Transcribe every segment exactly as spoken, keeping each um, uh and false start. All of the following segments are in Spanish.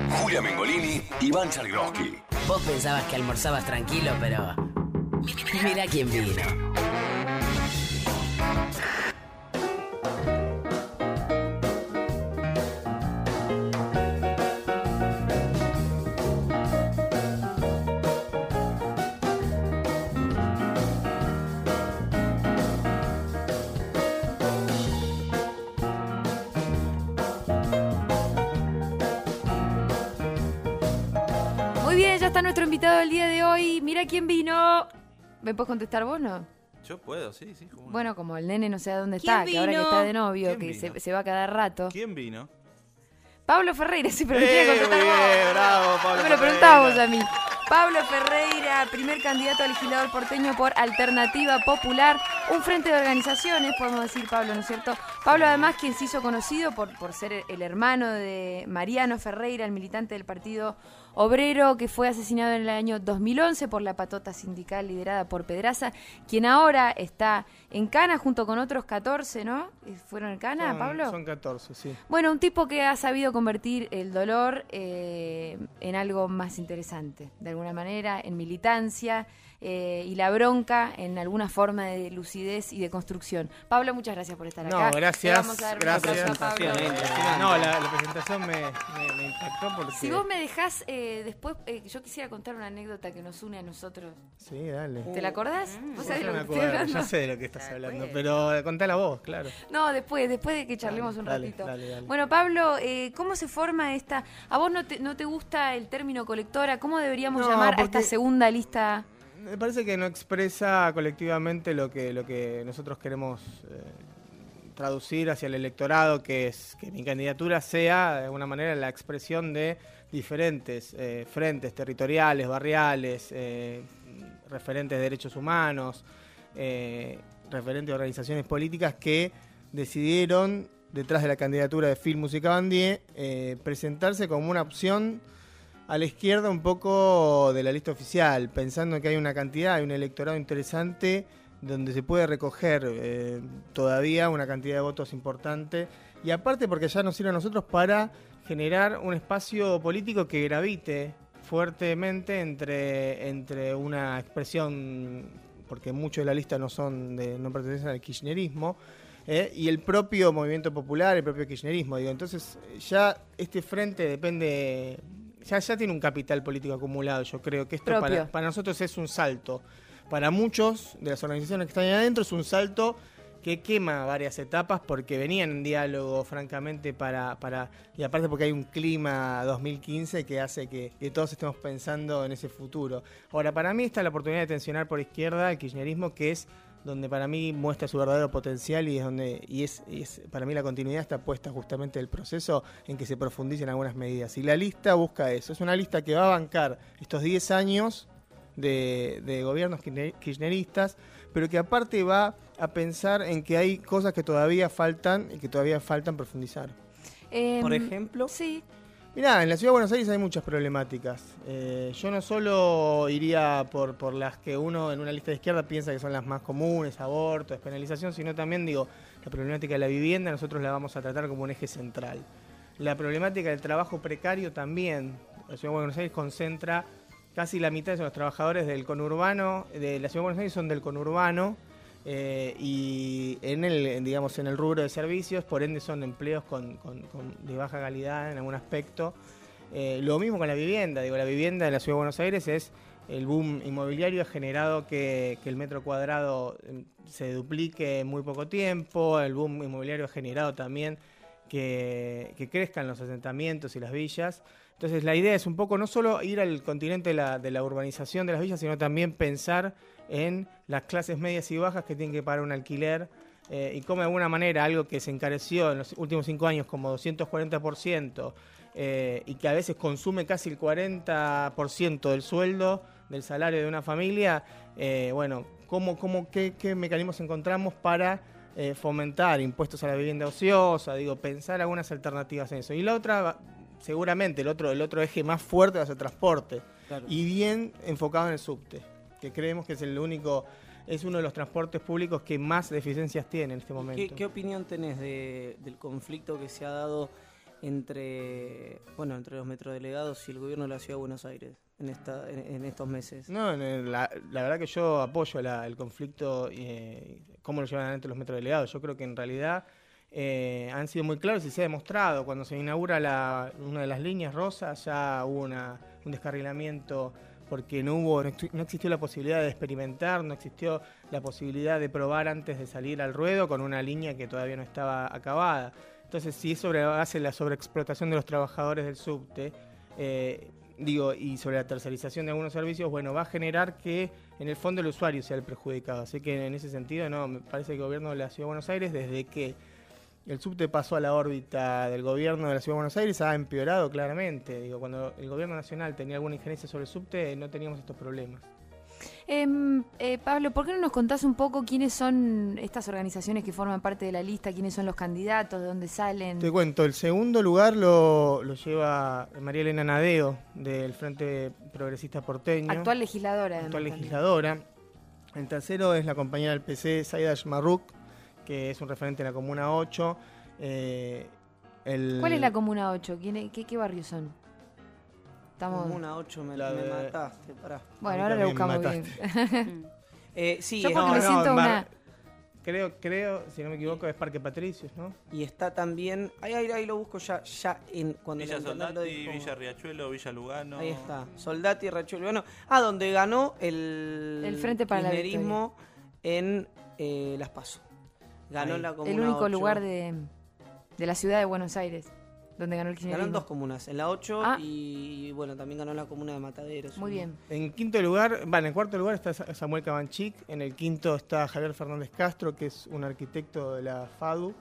Julia Mengolini, Iván Chargroski. Vos pensabas que almorzabas tranquilo, pero mirá quién vino. Muy bien, ya está nuestro invitado del día de hoy. Mira quién vino. ¿Me puedes contestar vos, no? Yo puedo, sí, sí. ¿Cómo no? Bueno, como el nene no sé a dónde ¿Quién está, que ahora que vino? está de novio, ¿Quién que vino? se, se va cada rato. ¿Quién vino? Pablo Ferreira, sí, pero me ¡Eh, tiene que muy contestar bien, vos. bravo, Pablo No me lo Ferreira! preguntabas a mí. Pablo Ferreira, primer candidato a legislador porteño por Alternativa Popular, un frente de organizaciones, podemos decir, Pablo, ¿no es cierto? Pablo, además, quien se hizo conocido por, por ser el hermano de Mariano Ferreira, el militante del Partido Obrero, que fue asesinado en el año dos mil once por la patota sindical liderada por Pedraza, quien ahora está en Cana junto con otros catorce, ¿no? ¿Fueron en Cana, son, Pablo? Son catorce, sí. Bueno, un tipo que ha sabido convertir el dolor eh, en algo más interesante, de alguna manera, en militancia eh, y la bronca en alguna forma de lucidez y de construcción. Pablo, muchas gracias por estar No, acá. gracias, Le vamos a dar un gracias. aplauso a Pablo. Eh, no, la, la presentación me, me, me impactó porque... Si vos me dejás, eh, después, eh, yo quisiera contar una anécdota que nos une a nosotros. Sí, dale. ¿Te la acordás? ¿Vos sabés Yo de me lo que estoy acuerdo, hablando? ya sé de lo que estás hablando, pero contala vos, claro. No, después, después de que charlemos un Dale, ratito. dale, dale. Bueno, Pablo, eh, ¿cómo se forma esta? ¿A vos no te, no te gusta el término colectora? ¿Cómo deberíamos No, llamar a porque- esta segunda lista? Me parece que no expresa colectivamente lo que, lo que nosotros queremos eh, traducir hacia el electorado, que es que mi candidatura sea, de alguna manera, la expresión de diferentes eh, frentes territoriales, barriales, eh, referentes de derechos humanos, eh, referentes de organizaciones políticas que decidieron, detrás de la candidatura de Phil Musicabandier, eh, presentarse como una opción a la izquierda un poco de la lista oficial, pensando que hay una cantidad, hay un electorado interesante donde se puede recoger eh, todavía una cantidad de votos importante, y aparte porque ya nos sirve a nosotros para generar un espacio político que gravite fuertemente entre, entre una expresión, porque muchos de la lista no son de, no pertenecen al kirchnerismo, eh, y el propio movimiento popular, el propio kirchnerismo, digo, entonces ya este frente depende, ya, ya tiene un capital político acumulado, yo creo que esto Propio. para, para nosotros es un salto. Para muchos de las organizaciones que están ahí adentro es un salto que quema varias etapas porque venían en diálogo, francamente, para, para y aparte porque hay un clima dos mil quince que hace que, que todos estemos pensando en ese futuro. Ahora, para mí está la oportunidad de tensionar por izquierda el kirchnerismo, que es donde para mí muestra su verdadero potencial y es donde y es, y es para mí la continuidad está puesta justamente del proceso en que se profundicen algunas medidas. Y la lista busca eso. Es una lista que va a bancar estos diez años de, de gobiernos kirchneristas, pero que aparte va a pensar en que hay cosas que todavía faltan y que todavía faltan profundizar. Eh, Por ejemplo. Sí. Mirá, en la Ciudad de Buenos Aires hay muchas problemáticas. Eh, yo no solo iría por, por las que uno en una lista de izquierda piensa que son las más comunes, aborto, despenalización, sino también, digo, la problemática de la vivienda nosotros la vamos a tratar como un eje central. La problemática del trabajo precario también. La Ciudad de Buenos Aires concentra casi la mitad de los trabajadores del conurbano, de la Ciudad de Buenos Aires son del conurbano, eh, y en el, digamos, en el rubro de servicios, por ende son empleos con, con, con de baja calidad en algún aspecto. Eh, lo mismo con la vivienda, digo, la vivienda de la Ciudad de Buenos Aires es el boom inmobiliario ha generado que, que el metro cuadrado se duplique en muy poco tiempo, el boom inmobiliario ha generado también que, que crezcan los asentamientos y las villas. Entonces la idea es un poco no solo ir al continente de la, de la urbanización de las villas, sino también pensar en las clases medias y bajas que tienen que pagar un alquiler, eh, y cómo de alguna manera algo que se encareció en los últimos cinco años como doscientos cuarenta por ciento, eh, y que a veces consume casi el cuarenta por ciento del sueldo, del salario de una familia, eh, bueno, cómo, cómo, qué, qué mecanismos encontramos para eh, fomentar impuestos a la vivienda ociosa, digo, pensar algunas alternativas en eso. Y la otra, seguramente el otro, el otro eje más fuerte va a ser transporte, claro, y bien enfocado en el subte, que creemos que es el único, es uno de los transportes públicos que más deficiencias tiene en este momento. ¿Qué, qué opinión tenés de, del conflicto que se ha dado entre bueno entre los metrodelegados y el gobierno de la Ciudad de Buenos Aires en esta en, en estos meses? No, la, la verdad que yo apoyo la, el conflicto, eh, cómo lo llevan adelante los metrodelegados. Yo creo que en realidad eh, han sido muy claros y se ha demostrado. Cuando se inaugura la, una de las líneas rosas ya hubo una, un descarrilamiento porque no hubo, no existió la posibilidad de experimentar, no existió la posibilidad de probar antes de salir al ruedo con una línea que todavía no estaba acabada. Entonces, si es sobre base de la sobreexplotación de los trabajadores del subte, eh, digo, y sobre la tercerización de algunos servicios, bueno, va a generar que en el fondo el usuario sea el perjudicado. Así que en ese sentido, no, me parece que el gobierno de la Ciudad de Buenos Aires, desde que el subte pasó a la órbita del gobierno de la Ciudad de Buenos Aires, ha empeorado claramente. Digo, cuando el gobierno nacional tenía alguna injerencia sobre el subte, no teníamos estos problemas. Eh, eh, Pablo, ¿por qué no nos contás un poco quiénes son estas organizaciones que forman parte de la lista, quiénes son los candidatos, de dónde salen? Te cuento, el segundo lugar lo, lo lleva María Elena Nadeo, del Frente Progresista Porteño. Actual legisladora. Además, Actual también. legisladora. El tercero es la compañera del P C, Zaida Shmarruk, que es un referente de la Comuna ocho. Eh, el... ¿Cuál es la Comuna ocho? ¿Quién, qué, ¿Qué barrios son? Estamos... Comuna ocho, me, La me de- mataste, pará. Bueno, A mí ahora lo también buscamos me bien. Eh, sí, Yo es- porque No, me no, siento en una... Bar- Creo, creo, si no me equivoco, es Parque Patricios, ¿no? y está también, ahí, ahí, ahí lo busco ya, ya en cuando Villa la intendente lo Soldati, dijo. Villa Riachuelo, Villa Lugano. Ahí está, Soldati y Rachuelo. Bueno, ah, donde ganó el, El Frente para la kirchnerismo en eh, Las Paso. Ganó Ahí. la comuna El único ocho. lugar de, de la ciudad de Buenos Aires donde ganó el Ganó en kirchnerismo. dos comunas, en la ocho Ah. y bueno, también ganó la comuna de Mataderos. Muy bien. En quinto lugar, bueno, en cuarto lugar está Sa- Samuel Cabanchik, en el quinto está Javier Fernández Castro, que es un arquitecto de la FADU,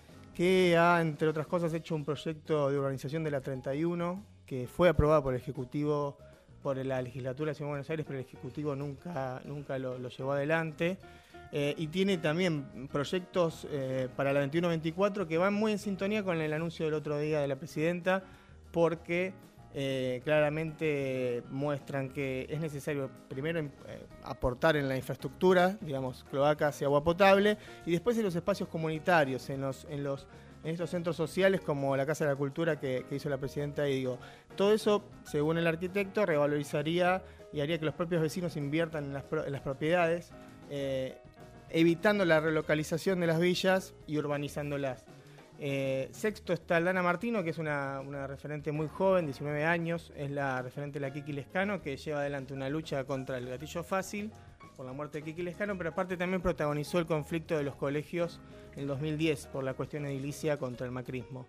que ha, entre otras cosas, hecho un proyecto de urbanización de la treinta y uno, que fue aprobado por el Ejecutivo, por la legislatura de la Ciudad de Buenos Aires, pero el Ejecutivo nunca, nunca lo, lo llevó adelante. Eh, y tiene también proyectos eh, para la veintiuno veinticuatro que van muy en sintonía con el anuncio del otro día de la presidenta, porque eh, claramente muestran que es necesario primero eh, aportar en la infraestructura, digamos, cloacas y agua potable, y después en los espacios comunitarios, en los, en los en estos centros sociales como la Casa de la Cultura que, que hizo la presidenta, y digo, todo eso, según el arquitecto, revalorizaría y haría que los propios vecinos inviertan en las, pro- en las propiedades, eh, evitando la relocalización de las villas y urbanizándolas. Eh, sexto está Aldana Martino, que es una, una referente muy joven, diecinueve años, es la referente de la Kiki Lescano, que lleva adelante una lucha contra el gatillo fácil, por la muerte de Kiki Lescano, pero aparte también protagonizó el conflicto de los colegios en el dos mil diez por la cuestión edilicia contra el macrismo.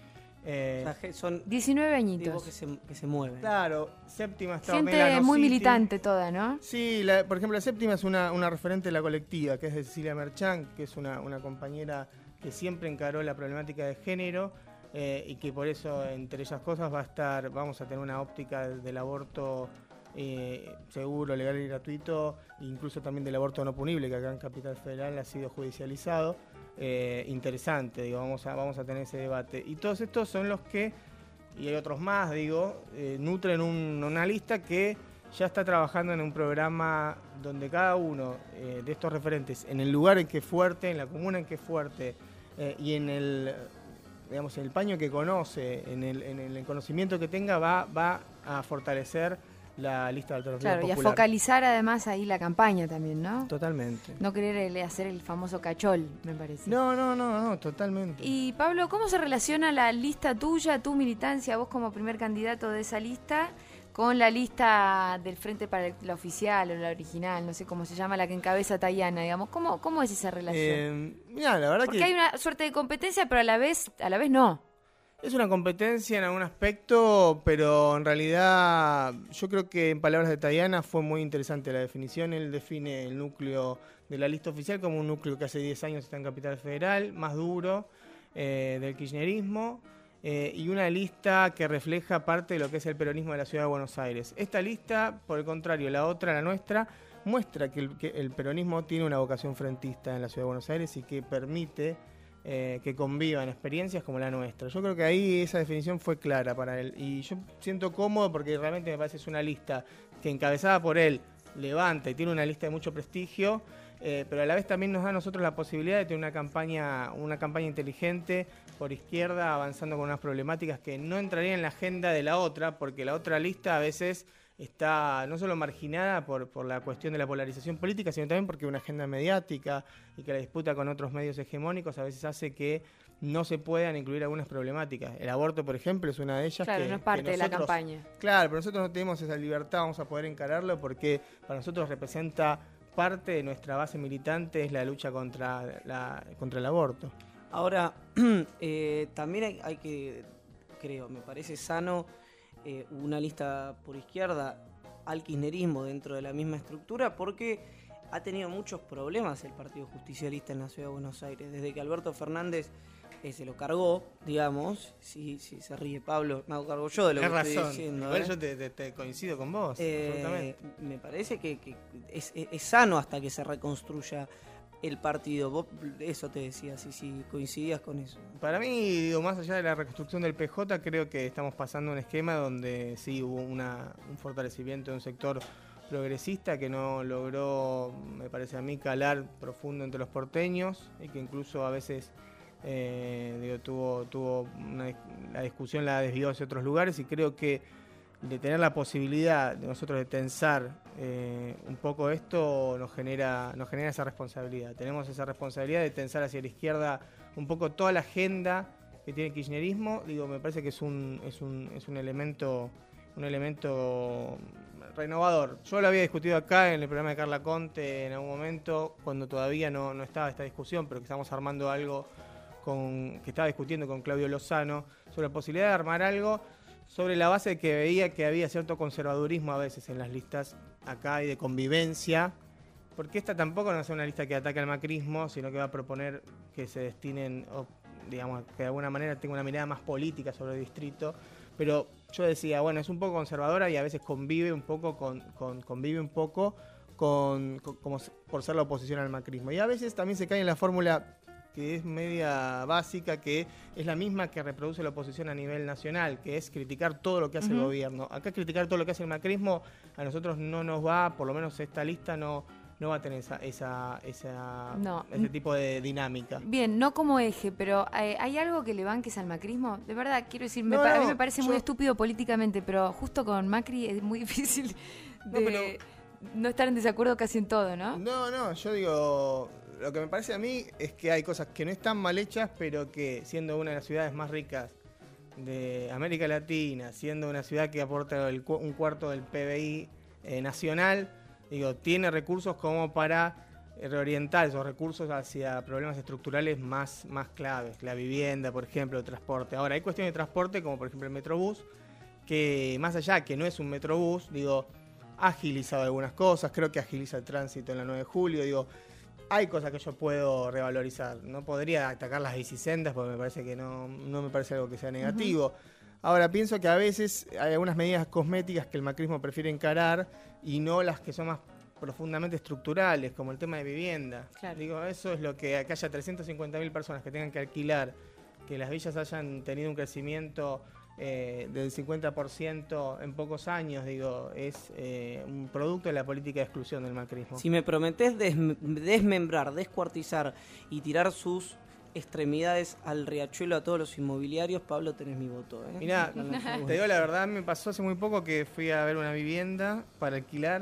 Eh, O sea, je- son diecinueve tipos añitos. que se, que se mueven. claro, séptima está Gente Ornella muy Nociti. militante toda, ¿no? Sí, la- por ejemplo, la séptima es una, una referente de la colectiva, que es de Cecilia Merchán, que es una, una compañera que siempre encaró la problemática de género eh, y que por eso, entre esas cosas, va a estar, vamos a tener una óptica del aborto eh, seguro, legal y gratuito, incluso también del aborto no punible, que acá en Capital Federal ha sido judicializado. Eh, interesante, digo, vamos a, vamos a tener ese debate. Y todos estos son los que, y hay otros más, digo, eh, nutren un- una lista que ya está trabajando en un programa donde cada uno eh, de estos referentes, en el lugar en que es fuerte, en la comuna en que es fuerte, eh, y en el, digamos, en el paño que conoce, en el, en el conocimiento que tenga, va, va a fortalecer la lista de alternativa Claro, y a popular. focalizar además ahí la campaña también, ¿no? Totalmente. No querer el- hacer el famoso cachol, me parece. No, no, no, no, totalmente. Y Pablo, ¿cómo se relaciona la lista tuya, tu militancia, vos como primer candidato de esa lista, con la lista del Frente para la Oficial o la original, no sé cómo se llama, la que encabeza Tayana, digamos? ¿Cómo, cómo es esa relación? Eh, mira, la verdad Porque que hay una suerte de competencia, pero a la vez, a la vez no. es una competencia en algún aspecto, pero en realidad yo creo que en palabras de Tayana fue muy interesante la definición. Él define el núcleo de la lista oficial como un núcleo que hace diez años está en Capital Federal, más duro, eh, del kirchnerismo, eh, y una lista que refleja parte de lo que es el peronismo de la Ciudad de Buenos Aires. Esta lista, por el contrario, la otra, la nuestra, muestra que el, que el peronismo tiene una vocación frentista en la Ciudad de Buenos Aires y que permite eh, que convivan experiencias como la nuestra. Yo creo que ahí esa definición fue clara para él y yo siento cómodo porque realmente me parece que es una lista que, encabezada por él, levanta y tiene una lista de mucho prestigio, eh, pero a la vez también nos da a nosotros la posibilidad de tener una campaña, una campaña inteligente por izquierda avanzando con unas problemáticas que no entrarían en la agenda de la otra, porque la otra lista a veces está no solo marginada por, por la cuestión de la polarización política, sino también porque una agenda mediática y que la disputa con otros medios hegemónicos a veces hace que no se puedan incluir algunas problemáticas. El aborto, por ejemplo, es una de ellas. Claro, que, no es parte que de la nosotros, campaña. Claro, pero nosotros no tenemos esa libertad, vamos a poder encararlo porque para nosotros representa parte de nuestra base militante, es la lucha contra, la, contra el aborto. Ahora, eh, también hay, hay que, creo, me parece sano eh, una lista por izquierda al kirchnerismo dentro de la misma estructura, porque ha tenido muchos problemas el Partido Justicialista en la Ciudad de Buenos Aires. Desde que Alberto Fernández eh, se lo cargó, digamos, si, si se ríe Pablo, me hago cargo yo de lo Tienes que razón. estoy diciendo. Igual ¿eh? yo te, te, te coincido con vos, Eh, absolutamente. me parece que, que es, es, es sano hasta que se reconstruya el partido. Vos eso te decía, si, si coincidías con eso. Para mí, digo, más allá de la reconstrucción del P J, creo que estamos pasando un esquema donde sí hubo una, un fortalecimiento de un sector progresista que no logró, me parece a mí, calar profundo entre los porteños y que incluso a veces eh, digo, tuvo, tuvo una, la discusión la desvió hacia otros lugares, y creo que de tener la posibilidad de nosotros de tensar eh, un poco esto nos genera, nos genera esa responsabilidad. Tenemos esa responsabilidad de tensar hacia la izquierda un poco toda la agenda que tiene el kirchnerismo. Digo, me parece que es un, es un, es un elemento, un elemento renovador. Yo lo había discutido acá en el programa de Carla Conte en algún momento, cuando todavía no, no estaba esta discusión, pero que estamos armando algo con, que estaba discutiendo con Claudio Lozano, sobre la posibilidad de armar algo sobre la base de que veía que había cierto conservadurismo a veces en las listas acá y de convivencia, porque esta tampoco no es una lista que ataque al macrismo, sino que va a proponer que se destinen, o, digamos, que de alguna manera tenga una mirada más política sobre el distrito, pero yo decía, bueno, es un poco conservadora y a veces convive un poco con, con convive un poco con, con como por ser la oposición al macrismo, y a veces también se cae en la fórmula que es media básica, que es la misma que reproduce la oposición a nivel nacional, que es criticar todo lo que hace uh-huh. el gobierno. Acá criticar todo lo que hace el macrismo a nosotros no nos va, por lo menos esta lista no, no va a tener esa, esa, esa no. ese tipo de dinámica. Bien, no como eje, pero eh, ¿hay algo que le banques al macrismo? De verdad, quiero decir, me no, pa- no, a mí me parece yo... muy estúpido políticamente, pero justo con Macri es muy difícil de no, pero... no estar en desacuerdo casi en todo, ¿no? No, no, yo digo... Lo que me parece a mí es que hay cosas que no están mal hechas, pero que siendo una de las ciudades más ricas de América Latina, siendo una ciudad que aporta el, un cuarto del P B I eh, nacional, digo, tiene recursos como para reorientar esos recursos hacia problemas estructurales más, más claves, la vivienda, por ejemplo, el transporte. Ahora, hay cuestiones de transporte, como por ejemplo el Metrobús, que más allá que no es un Metrobús, digo, ha agilizado algunas cosas, creo que agiliza el tránsito en la nueve de julio, digo, hay cosas que yo puedo revalorizar. No podría atacar las bicisendas porque me parece que no, no me parece algo que sea negativo. Uh-huh. Ahora, pienso que a veces hay algunas medidas cosméticas que el macrismo prefiere encarar y no las que son más profundamente estructurales, como el tema de vivienda. Claro. Digo, eso es lo que, que haya trescientas cincuenta mil personas que tengan que alquilar, que las villas hayan tenido un crecimiento Eh, del cincuenta por ciento en pocos años, digo, es eh, un producto de la política de exclusión del macrismo. Si me prometés des- desmembrar, descuartizar y tirar sus extremidades al riachuelo a todos los inmobiliarios, Pablo, tenés mi voto. ¿eh? Mirá, te digo la verdad, me pasó hace muy poco que fui a ver una vivienda para alquilar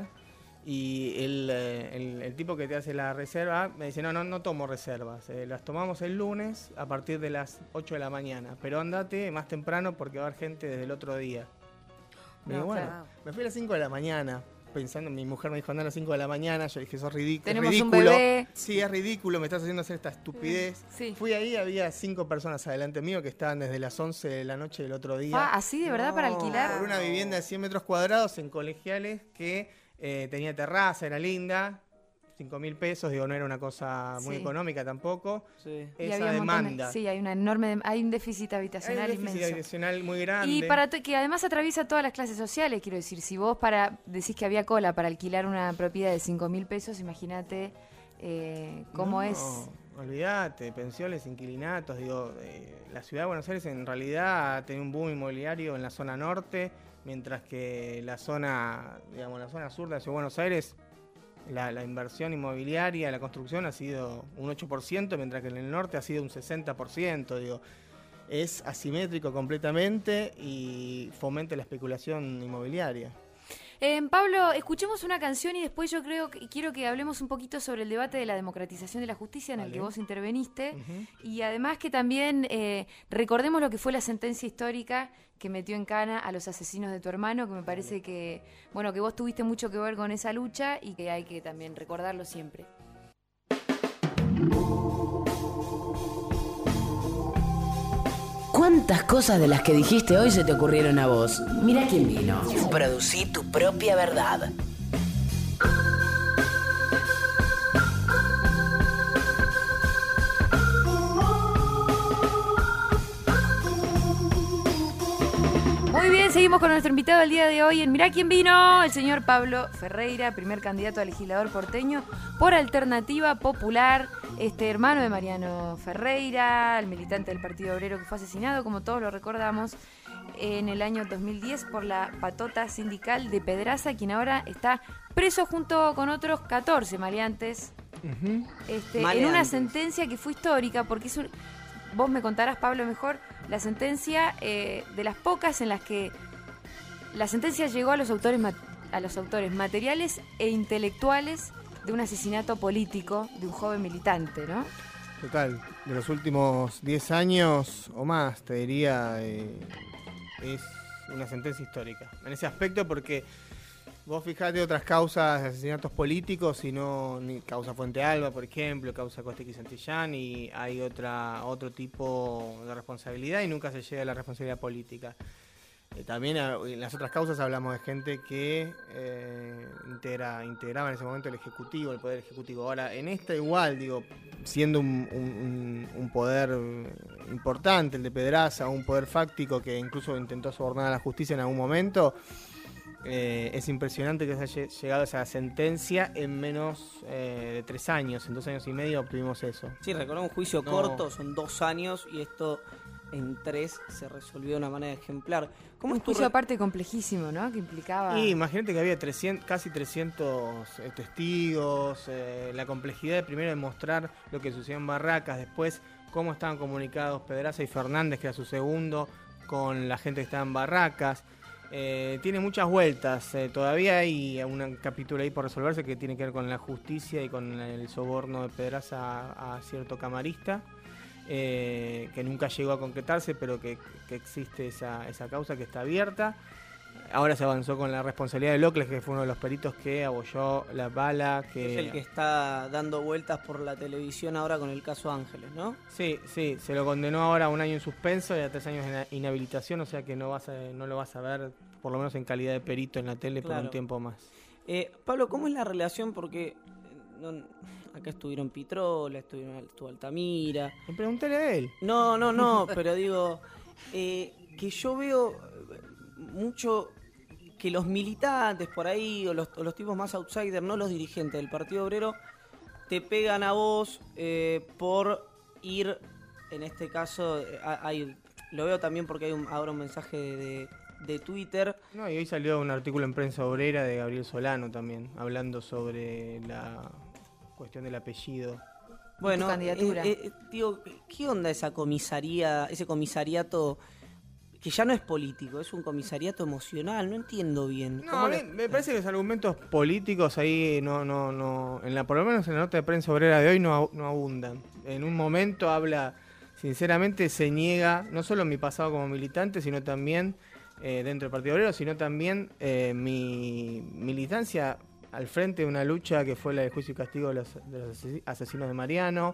y el, el, el tipo que te hace la reserva me dice, no, no, no tomo reservas, eh, las tomamos el lunes a partir de las ocho de la mañana, pero andate más temprano porque va a haber gente desde el otro día. No, digo, bueno, claro. Me fui a las cinco de la mañana, pensando, mi mujer me dijo, anda a las cinco de la mañana, yo dije, eso es ridículo. Tenemos ridículo. un bebé. Sí, es ridículo, me estás haciendo hacer esta estupidez. Sí. Fui ahí, había cinco personas adelante mío que estaban desde las once de la noche del otro día. Ah, ¿así de verdad no, para alquilar? Por una vivienda de cien metros cuadrados en Colegiales que Eh, tenía terraza, era linda, cinco mil pesos, digo, no era una cosa muy sí. económica tampoco. Sí. Esa demanda. De, sí, hay una enorme, hay un déficit habitacional hay un déficit inmenso. habitacional muy grande. Y para to- que además atraviesa todas las clases sociales, quiero decir, si vos para decís que había cola para alquilar una propiedad de cinco mil pesos, imagínate eh, cómo no, es. Olvídate, pensiones, inquilinatos, digo, eh, la ciudad de Buenos Aires en realidad tiene un boom inmobiliario en la zona norte, mientras que la zona, digamos, la zona sur de la ciudad de Buenos Aires, la, la inversión inmobiliaria, la construcción ha sido un ocho por ciento, mientras que en el norte ha sido un sesenta por ciento, digo. es asimétrico completamente y fomenta la especulación inmobiliaria. Eh, Pablo, escuchemos una canción y después yo creo que quiero que hablemos un poquito sobre el debate de la democratización de la justicia en vale. el que vos interveniste uh-huh. y además que también eh, recordemos lo que fue la sentencia histórica que metió en cana a los asesinos de tu hermano, que me parece vale. que bueno que vos tuviste mucho que ver con esa lucha y que hay que también recordarlo siempre. ¿Cuántas cosas de las que dijiste hoy se te ocurrieron a vos? Mirá quién vino. Producí tu propia verdad. Muy bien, seguimos con nuestro invitado del día de hoy en Mirá quién vino, el señor Pablo Ferreira, primer candidato a legislador porteño por Alternativa Popular, este hermano de Mariano Ferreira, el militante del Partido Obrero que fue asesinado, como todos lo recordamos, en el año dos mil diez por la patota sindical de Pedraza, quien ahora está preso junto con otros catorce maleantes, uh-huh. este, maleantes. En una sentencia que fue histórica, porque es un, vos me contarás, Pablo, mejor, la sentencia eh, de las pocas en las que la sentencia llegó a los autores a los autores materiales e intelectuales de un asesinato político de un joven militante, ¿no? Total, de los últimos diez años o más, te diría, eh, es una sentencia histórica. En ese aspecto, porque vos fijate otras causas de asesinatos políticos, y no ni causa Fuente Alba, por ejemplo, causa Costa y Santillán, y hay otra otro tipo de responsabilidad y nunca se llega a la responsabilidad política. Eh, también a, en las otras causas hablamos de gente que eh, integra, integraba en ese momento el Ejecutivo, el Poder Ejecutivo. Ahora, en esta igual, digo, siendo un, un, un poder importante, el de Pedraza, un poder fáctico que incluso intentó sobornar a la justicia en algún momento, Eh, es impresionante que se haya llegado a esa sentencia en menos eh, de tres años. En dos años y medio obtuvimos eso. Sí, recordar un juicio no. corto, son dos años y esto en tres se resolvió de una manera ejemplar. ¿Cómo un juicio re... aparte complejísimo, ¿no? Que implicaba... Y imagínate que había trescientos, casi trescientos eh, testigos, eh, la complejidad de primero demostrar lo que sucedió en Barracas, después cómo estaban comunicados Pedraza y Fernández, que era su segundo, con la gente que estaba en Barracas. Eh, tiene muchas vueltas, eh, todavía hay un capítulo ahí por resolverse que tiene que ver con la justicia y con el soborno de Pedraza a, a cierto camarista, eh, que nunca llegó a concretarse, pero que, que existe esa, esa causa que está abierta. Ahora se avanzó con la responsabilidad de Locles, que fue uno de los peritos que abolló la bala. Que... Es el que está dando vueltas por la televisión ahora con el caso Ángeles, ¿no? Sí, sí, se lo condenó ahora a un año en suspenso y a tres años en inhabilitación, o sea que no vas a, no lo vas a ver, por lo menos en calidad de perito en la tele, claro, por un tiempo más. Eh, Pablo, ¿cómo es la relación? Porque no, acá estuvieron Pitrola, estuvieron, estuvo Altamira. Me pregunté a él. No, no, no, pero digo, eh, que yo veo mucho que los militantes por ahí, o los, o los tipos más outsiders, no los dirigentes del Partido Obrero, te pegan a vos eh, por ir, en este caso, hay, lo veo también porque hay un, ahora un mensaje de, de, de Twitter. No, y hoy salió un artículo en Prensa Obrera de Gabriel Solano también, hablando sobre la cuestión del apellido. Bueno, candidatura. Eh, eh, digo, ¿qué onda esa comisaría, ese comisariato que ya no es político, es un comisariato emocional? No entiendo bien. No, a mí, le... me parece que los argumentos políticos ahí no, no, no, en la, por lo menos en la nota de Prensa Obrera de hoy no, no abundan. En un momento habla, sinceramente se niega, no solo mi pasado como militante, sino también eh, dentro del Partido Obrero, sino también eh, mi militancia al frente de una lucha que fue la de juicio y castigo de los, de los asesinos de Mariano,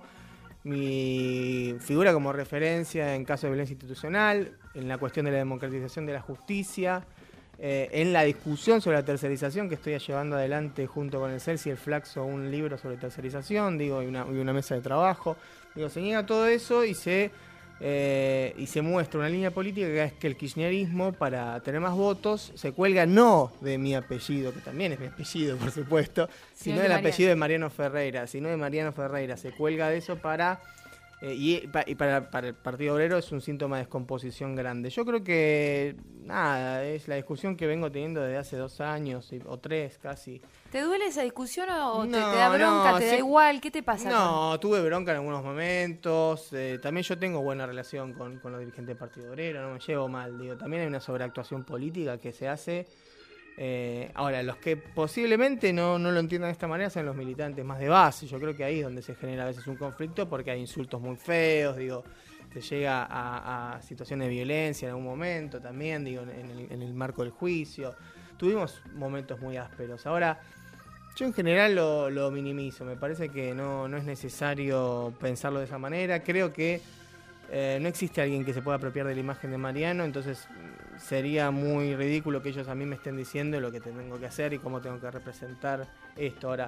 mi figura como referencia en caso de violencia institucional, en la cuestión de la democratización de la justicia, eh, en la discusión sobre la tercerización que estoy llevando adelante junto con el Celsi y el Flaxo, un libro sobre tercerización, digo, y una, y una mesa de trabajo. Digo, se niega todo eso y se eh, y se muestra una línea política que es que el kirchnerismo, para tener más votos, se cuelga no de mi apellido, que también es mi apellido, por supuesto, sí, sino del apellido de Mariano Ferreira, sino de Mariano Ferreira, se cuelga de eso para Eh, y, y para, para el Partido Obrero es un síntoma de descomposición grande. Yo creo que, nada, es la discusión que vengo teniendo desde hace dos años o tres casi. ¿Te duele esa discusión o te, No, te da bronca, no, te sí. da igual? ¿Qué te pasa? No, tuve bronca en algunos momentos. Eh, también yo tengo buena relación con, con los dirigentes del Partido Obrero, no me llevo mal. Digo, también hay una sobreactuación política que se hace. Eh, ahora, los que posiblemente no, no lo entiendan de esta manera son los militantes más de base. Yo creo que ahí es donde se genera a veces un conflicto porque hay insultos muy feos, digo, se llega a, a situaciones de violencia en algún momento también, digo, en el, en el marco del juicio. Tuvimos momentos muy ásperos. Ahora, yo en general lo, lo minimizo, me parece que no, no es necesario pensarlo de esa manera. Creo que eh, no existe alguien que se pueda apropiar de la imagen de Mariano, entonces sería muy ridículo que ellos a mí me estén diciendo lo que tengo que hacer y cómo tengo que representar esto. Ahora,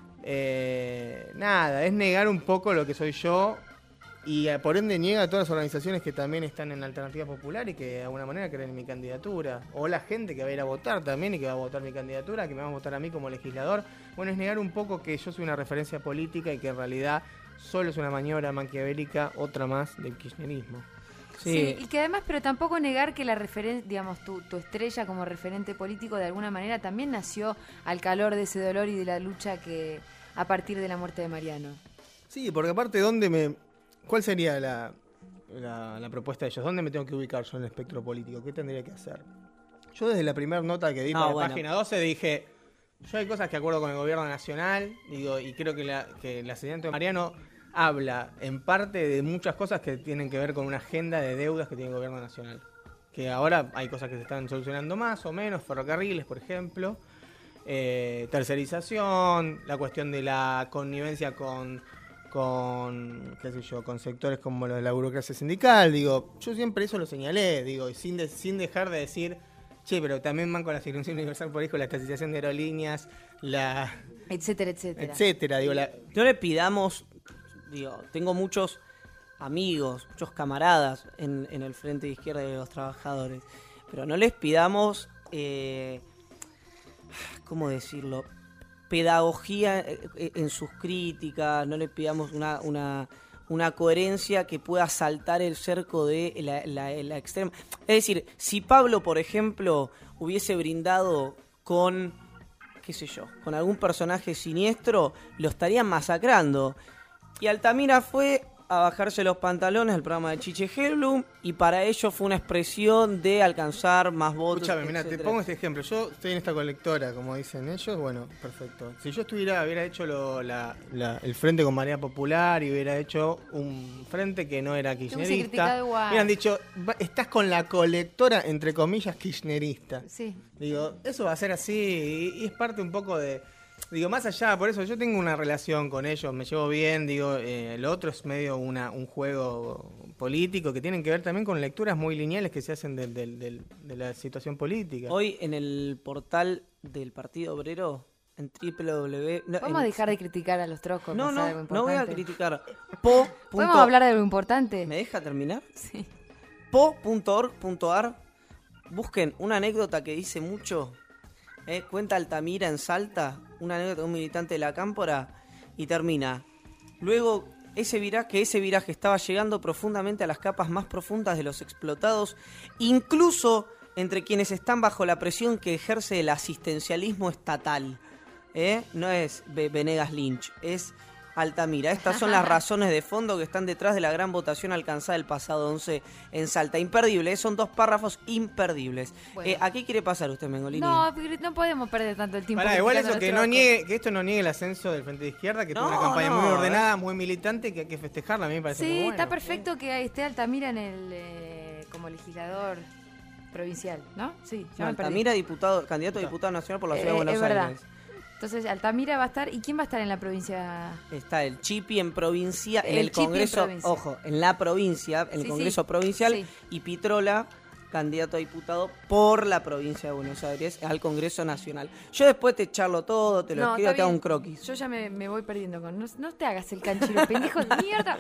eh, nada, es negar un poco lo que soy yo y por ende niega a todas las organizaciones que también están en la Alternativa Popular y que de alguna manera creen en mi candidatura. O la gente que va a ir a votar también y que va a votar mi candidatura, que me va a votar a mí como legislador. Bueno, es negar un poco que yo soy una referencia política y que en realidad solo es una maniobra maquiavélica, otra más del kirchnerismo. Sí. sí, y que además, pero tampoco negar que la referencia, digamos, tu, tu estrella como referente político de alguna manera también nació al calor de ese dolor y de la lucha que a partir de la muerte de Mariano. Sí, porque aparte, ¿dónde me, ¿cuál sería la, la, la propuesta de ellos? ¿Dónde me tengo que ubicar yo en el espectro político? ¿Qué tendría que hacer? Yo desde la primera nota que di No, para bueno. Página doce dije, yo hay cosas que acuerdo con el gobierno nacional, digo, y creo que la, que el asesinato de Mariano habla en parte de muchas cosas que tienen que ver con una agenda de deudas que tiene el gobierno nacional. Que ahora hay cosas que se están solucionando más o menos, ferrocarriles, por ejemplo, eh, tercerización, la cuestión de la connivencia con, con, qué sé yo, con sectores como los de la burocracia sindical. Digo, yo siempre eso lo señalé, digo, y sin, de, sin dejar de decir, che, pero también van con la asignación universal por hijo, la estatización de aerolíneas, la... Etcétera, etcétera. Etcétera, digo, la... No le pidamos, digo, tengo muchos amigos, muchos camaradas en, en el Frente de Izquierda de los Trabajadores, pero no les pidamos, eh, ¿cómo decirlo? Pedagogía en sus críticas, no les pidamos una, una, una coherencia que pueda saltar el cerco de la, la, la extrema. Es decir, si Pablo, por ejemplo, hubiese brindado con, qué sé yo, con algún personaje siniestro, lo estarían masacrando. Y Altamira fue a bajarse los pantalones al programa de Chiche Helblum y para ello fue una expresión de alcanzar más votos. Escúchame, mira, te etcétera. pongo este ejemplo. Yo estoy en esta colectora, como dicen ellos, bueno, perfecto. Si yo estuviera, hubiera hecho lo, la, la, el frente con Marea Popular y hubiera hecho un frente que no era kirchnerista, hubieran dicho, estás con la colectora, entre comillas, kirchnerista. Sí. Digo, eso va a ser así y, y es parte un poco de... Digo, más allá, por eso yo tengo una relación con ellos, me llevo bien, digo, eh, lo otro es medio una, un juego político que tienen que ver también con lecturas muy lineales que se hacen de, de, de, de la situación política. Hoy en el portal del Partido Obrero, en www... No, ¿Podemos en, dejar de criticar a los troscos? No, no, no, no voy a criticar. Po. ¿Podemos punto, hablar de algo importante? ¿Me deja terminar? Sí. po punto org punto ar. Busquen una anécdota que dice mucho. Eh, cuenta Altamira en Salta, una anécdota de un militante de la Cámpora, y termina. Luego, ese viraje, que ese viraje estaba llegando profundamente a las capas más profundas de los explotados, incluso entre quienes están bajo la presión que ejerce el asistencialismo estatal. ¿Eh? No es Venegas Lynch, es Altamira. Estas son las razones de fondo que están detrás de la gran votación alcanzada el pasado once en Salta. Imperdible, ¿eh? Son dos párrafos imperdibles. Bueno. Eh, ¿A qué quiere pasar usted, Mengolini? No, no podemos perder tanto el tiempo. Pará, igual eso criticando que a no los niegue, que esto no niegue el ascenso del Frente de Izquierda, que No, tuvo una campaña no, muy eh. ordenada, muy militante, que hay que festejarla, a mí me parece Sí, muy bueno. está perfecto que esté Altamira en el eh, como legislador provincial, ¿no? Sí, ya No, me perdí. Altamira, diputado, candidato a diputado nacional por la ciudad Eh, de Buenos es verdad. Aires. Entonces, Altamira va a estar. ¿Y quién va a estar en la provincia? Está el Chipi en provincia, en El el, Chipi en Congreso, provincia. ojo, en la provincia, en el Sí, Congreso sí, provincial, sí. y Pitrola, candidato a diputado por la provincia de Buenos Aires al Congreso Nacional. Yo después te charlo todo, te lo No, escribo, está te hago bien. un croquis. Yo ya me, me voy perdiendo con. No, no te hagas el canchero, pendejo de mierda.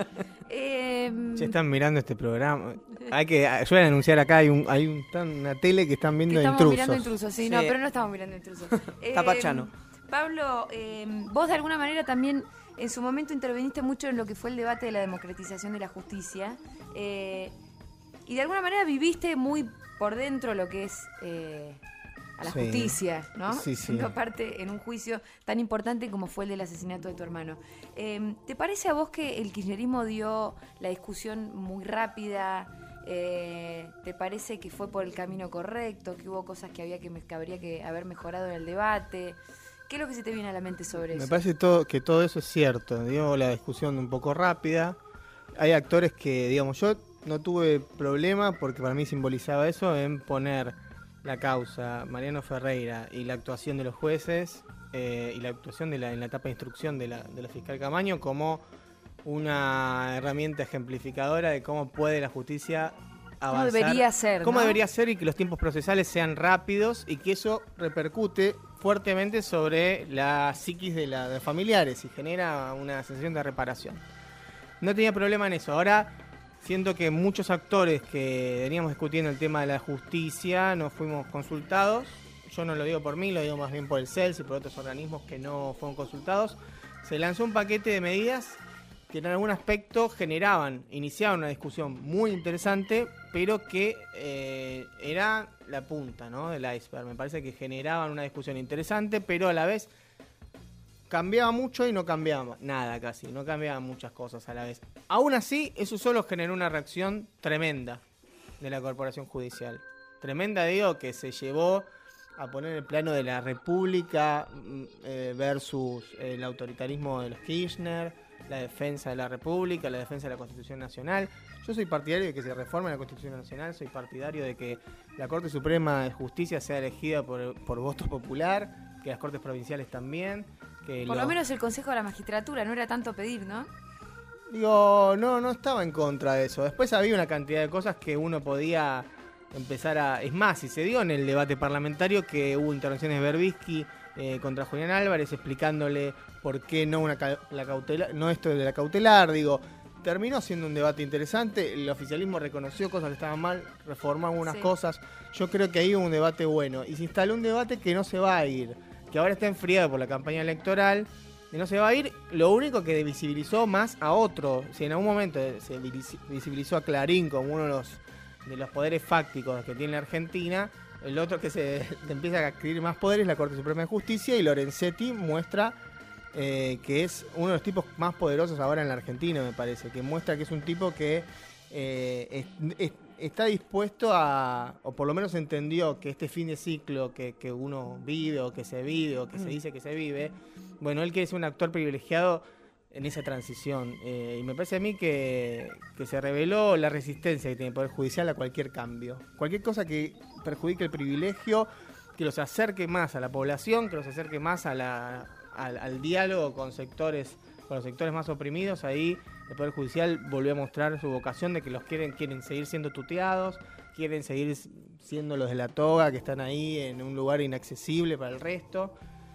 Eh, Si están mirando este programa, hay que suelen anunciar acá, hay un, hay un, están- una tele que están que viendo estamos intrusos. mirando intrusos, sí, no, Sí. pero no estamos mirando intrusos. Eh, Tapachano. Pablo, eh, vos de alguna manera también en su momento interviniste mucho en lo que fue el debate de la democratización de la justicia eh, y de alguna manera viviste muy por dentro lo que es eh, a la Sí. justicia, ¿no? Sí, sí. Siendo parte en un juicio tan importante como fue el del asesinato de tu hermano. Eh, ¿Te parece a vos que el kirchnerismo dio la discusión muy rápida? Eh, ¿Te parece que fue por el camino correcto? ¿Que hubo cosas que, había que, que habría que haber mejorado en el debate? ¿Qué es lo que se te viene a la mente sobre Me eso? parece todo, que todo eso es cierto. Digo, la discusión un poco rápida. Hay actores que, digamos, yo no tuve problema porque para mí simbolizaba eso en poner la causa Mariano Ferreira y la actuación de los jueces eh, y la actuación de la, en la etapa de instrucción de la, de la fiscal Camaño como una herramienta ejemplificadora de cómo puede la justicia avanzar. ¿Cómo debería ser? Cómo ¿no? debería ser y que los tiempos procesales sean rápidos y que eso repercute fuertemente sobre la psiquis de, la, de los familiares y genera una sensación de reparación. No tenía problema en eso. Ahora siento que muchos actores que veníamos discutiendo el tema de la justicia no fuimos consultados. Yo no lo digo por mí, lo digo más bien por el C E L S y por otros organismos que no fueron consultados. Se lanzó un paquete de medidas que en algún aspecto generaban, iniciaban una discusión muy interesante, pero que eh, era la punta, ¿no?, del iceberg. Me parece que generaban una discusión interesante, pero a la vez cambiaba mucho y no cambiaba nada casi, no cambiaban muchas cosas a la vez. Aún así, eso solo generó una reacción tremenda de la Corporación Judicial. Tremenda, digo, que se llevó a poner el plano de la República eh, versus el autoritarismo de los Kirchner, la defensa de la República, la defensa de la Constitución Nacional. Yo soy partidario de que se reforme la Constitución Nacional, soy partidario de que la Corte Suprema de Justicia sea elegida por, por voto popular, que las Cortes Provinciales también. Que Por lo, lo menos el Consejo de la Magistratura, no era tanto pedir, ¿no? Digo, no, no estaba en contra de eso. Después había una cantidad de cosas que uno podía empezar a... Es más, y se dio en el debate parlamentario que hubo intervenciones de Berbisky eh, contra Julián Álvarez explicándole por qué no una ca- la cautelar, no esto de la cautelar, digo, terminó siendo un debate interesante, el oficialismo reconoció cosas que estaban mal, reformó algunas Sí. cosas, yo creo que ahí hubo un debate bueno, y se instaló un debate que no se va a ir, que ahora está enfriado por la campaña electoral, y no se va a ir, lo único que visibilizó más a otro, si en algún momento se visibilizó a Clarín como uno de los, de los poderes fácticos que tiene la Argentina, el otro que se empieza a adquirir más poderes es la Corte Suprema de Justicia, y Lorenzetti muestra eh, que es uno de los tipos más poderosos ahora en la Argentina, me parece, que muestra que es un tipo que eh, es, es, está dispuesto a, o por lo menos entendió que este fin de ciclo que, que uno vive o que se vive o que mm. se dice que se vive, bueno, él quiere ser un actor privilegiado en esa transición. Eh, y me parece a mí que, que se reveló la resistencia que tiene el Poder Judicial a cualquier cambio. Cualquier cosa que perjudique el privilegio, que los acerque más a la población, que los acerque más a la, al, al diálogo con sectores, con los sectores más oprimidos, ahí el Poder Judicial volvió a mostrar su vocación de que los quieren, quieren seguir siendo tuteados, quieren seguir siendo los de la toga, que están ahí en un lugar inaccesible para el resto.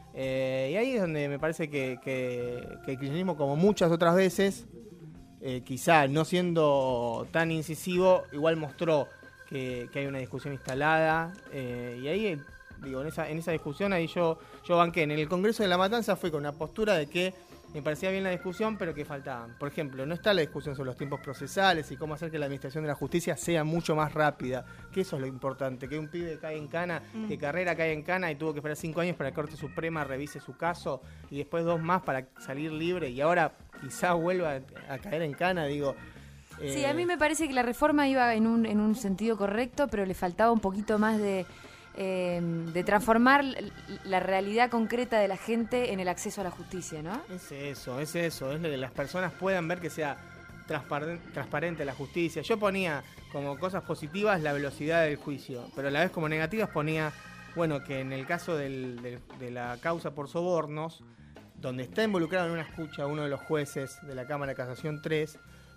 Eh, y ahí es donde me parece que, que, que el kirchnerismo, como muchas otras veces, eh, quizá no siendo tan incisivo, igual mostró que, que hay una discusión instalada. Eh, y ahí, digo, en esa, en esa discusión, ahí yo, yo banqué. En el Congreso de la Matanza fui con una postura de que me parecía bien la discusión, pero que faltaban. Por ejemplo, no está la discusión sobre los tiempos procesales y cómo hacer que la administración de la justicia sea mucho más rápida, que eso es lo importante, que un pibe cae en cana, mm. que Carrera cae en cana y tuvo que esperar cinco años para que la Corte Suprema revise su caso y después dos más para salir libre y ahora quizás vuelva a, a caer en cana, digo... Eh... Sí, a mí me parece que la reforma iba en un, en un sentido correcto, pero le faltaba un poquito más de... Eh, de transformar la realidad concreta de la gente en el acceso a la justicia, ¿no? Es eso, es eso, es que las personas puedan ver que sea transparente, transparente la justicia. Yo ponía como cosas positivas la velocidad del juicio, pero a la vez como negativas ponía, bueno, que en el caso del, de, de la causa por sobornos, donde está involucrado en una escucha uno de los jueces de la Cámara de Casación tres,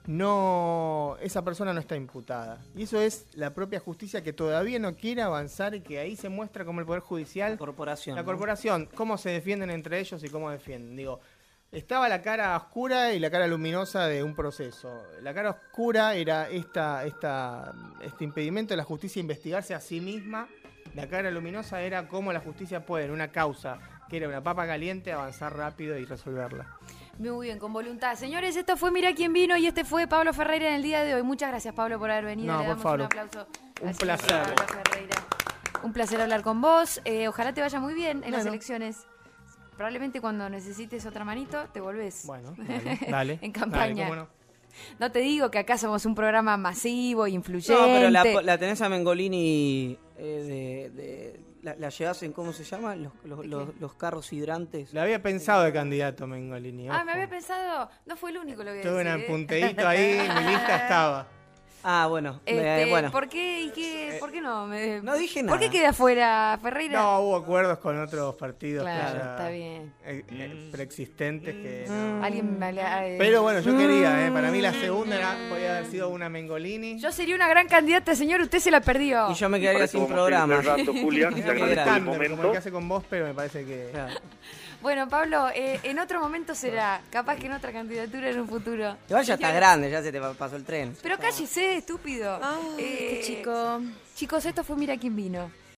no, esa persona no está imputada. Y eso es la propia justicia que todavía no quiere avanzar y que ahí se muestra como el Poder Judicial... La corporación. La ¿no? corporación, cómo se defienden entre ellos y cómo defienden. Digo, estaba la cara oscura y la cara luminosa de un proceso. La cara oscura era esta, esta, este impedimento de la justicia investigarse a sí misma de acá era luminosa era cómo la justicia puede en una causa que era una papa caliente avanzar rápido y resolverla. Muy bien, con voluntad. Señores, esto fue Mira quién vino y este fue Pablo Ferreira en el día de hoy. Muchas gracias, Pablo, por haber venido. No, Le por damos favor. un aplauso. Un al placer. señor Pablo Ferreira. Un placer hablar con vos. Eh, ojalá te vaya muy bien en Bueno. las elecciones. Probablemente cuando necesites otra manito, te volvés. Bueno, dale. dale en campaña. Dale, cómo no. No te digo que acá somos un programa masivo, influyente. No, pero la, la tenés a Mengolini eh, de, de la, la llevás en, ¿cómo se llama? Los, los, los, los carros hidrantes. Le había pensado de candidato Mengolini. Ah, ojo. me había pensado. No fue el único lo que Tuve decir, un ¿eh? punteíto ahí, mi lista estaba. Ah, bueno. Este, eh, bueno. ¿Por qué y qué? ¿Por qué no? Me- No dije ¿Por qué nada. queda afuera Ferreira? No, hubo acuerdos con otros partidos Claro, que ya, está bien. eh, eh, preexistentes que no. Alguien me habla- eh, Pero bueno, yo quería, eh, para mí la segunda era, podía haber sido una Mengolini. Yo sería una gran candidata, señor, usted se la perdió. Y yo me quedaría sin Parece como programa. seguir el rato, Julián, te Era Qué muy agradezco el estándar, como el momento. que hace con vos, pero me parece que... Claro. Bueno, Pablo, eh, en otro momento será. Capaz que en otra candidatura en un futuro. Igual ya está Señores, grande, ya se te pasó el tren. Pero cállese, estúpido. Ay, Eh, este chico. Chicos, esto fue Mira quién vino.